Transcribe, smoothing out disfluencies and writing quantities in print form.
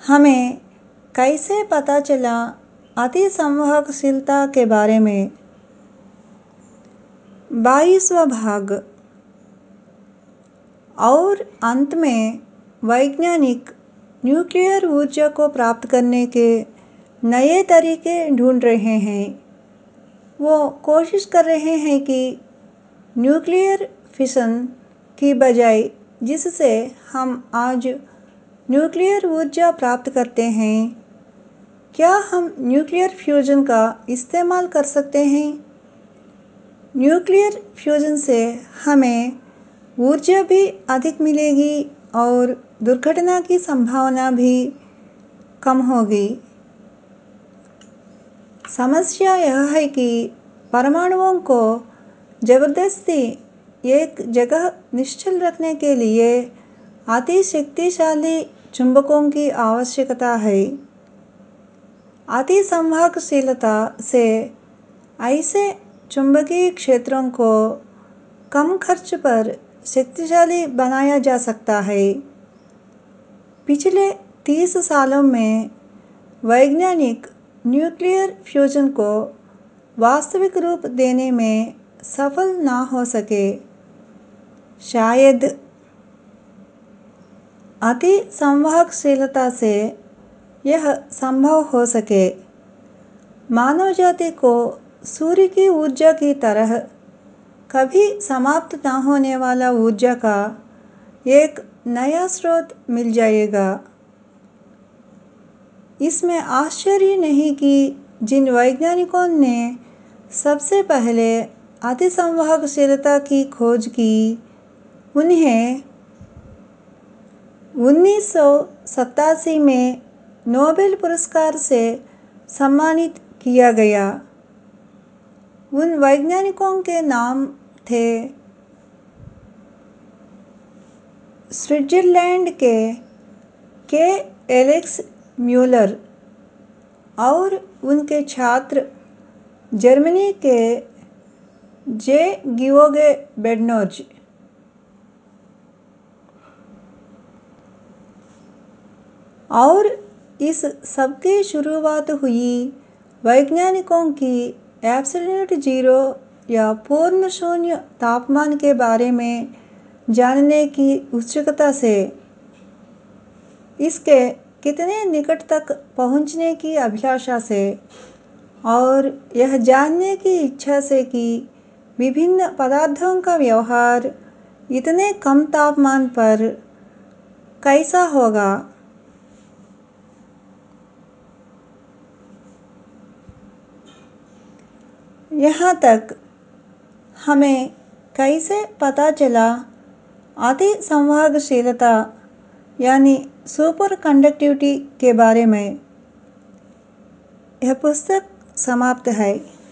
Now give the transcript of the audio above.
हमें कैसे पता चला अति संवाहकशीलता के बारे में। 22वां भाग। और अंत में वैज्ञानिक न्यूक्लियर ऊर्जा को प्राप्त करने के नए तरीके ढूंढ रहे हैं। वो कोशिश कर रहे हैं कि न्यूक्लियर फिशन की बजाय जिससे हम आज न्यूक्लियर ऊर्जा प्राप्त करते हैं, क्या हम न्यूक्लियर फ्यूजन का इस्तेमाल कर सकते हैं? न्यूक्लियर फ्यूजन से हमें ऊर्जा भी अधिक मिलेगी और दुर्घटना की संभावना भी कम होगी। समस्या यह है कि परमाणुओं को जबरदस्ती एक जगह निश्चल रखने के लिए अति शक्तिशाली चुंबकों की आवश्यकता है। अति संवाहकशीलता से ऐसे चुंबकीय क्षेत्रों को कम खर्च पर शक्तिशाली बनाया जा सकता है। पिछले 30 सालों में वैज्ञानिक न्यूक्लियर फ्यूजन को वास्तविक रूप देने में सफल ना हो सके। शायद अति संवाहकशीलता से यह संभव हो सके। मानव जाति को सूर्य की ऊर्जा की तरह कभी समाप्त न होने वाला ऊर्जा का एक नया स्रोत मिल जाएगा। इसमें आश्चर्य नहीं कि जिन वैज्ञानिकों ने सबसे पहले अति संवाहकशीलता की खोज की, उन्हें 1987 में नोबेल पुरस्कार से सम्मानित किया गया। उन वैज्ञानिकों के नाम थे स्विट्जरलैंड के एलेक्स म्यूलर और उनके छात्र जर्मनी के जे गियोर्ग बेडनोज। और इस सब की शुरुआत हुई वैज्ञानिकों की एब्सोल्यूट जीरो या पूर्ण शून्य तापमान के बारे में जानने की उत्सुकता से। इसके कितने निकट तक पहुंचने की अभिलाषा से और यह जानने की इच्छा से कि विभिन्न पदार्थों का व्यवहार इतने कम तापमान पर कैसा होगा। यहाँ तक हमें कैसे पता चला अति संवाहकशीलता यानी सुपर कंडक्टिविटी के बारे में। यह पुस्तक समाप्त है।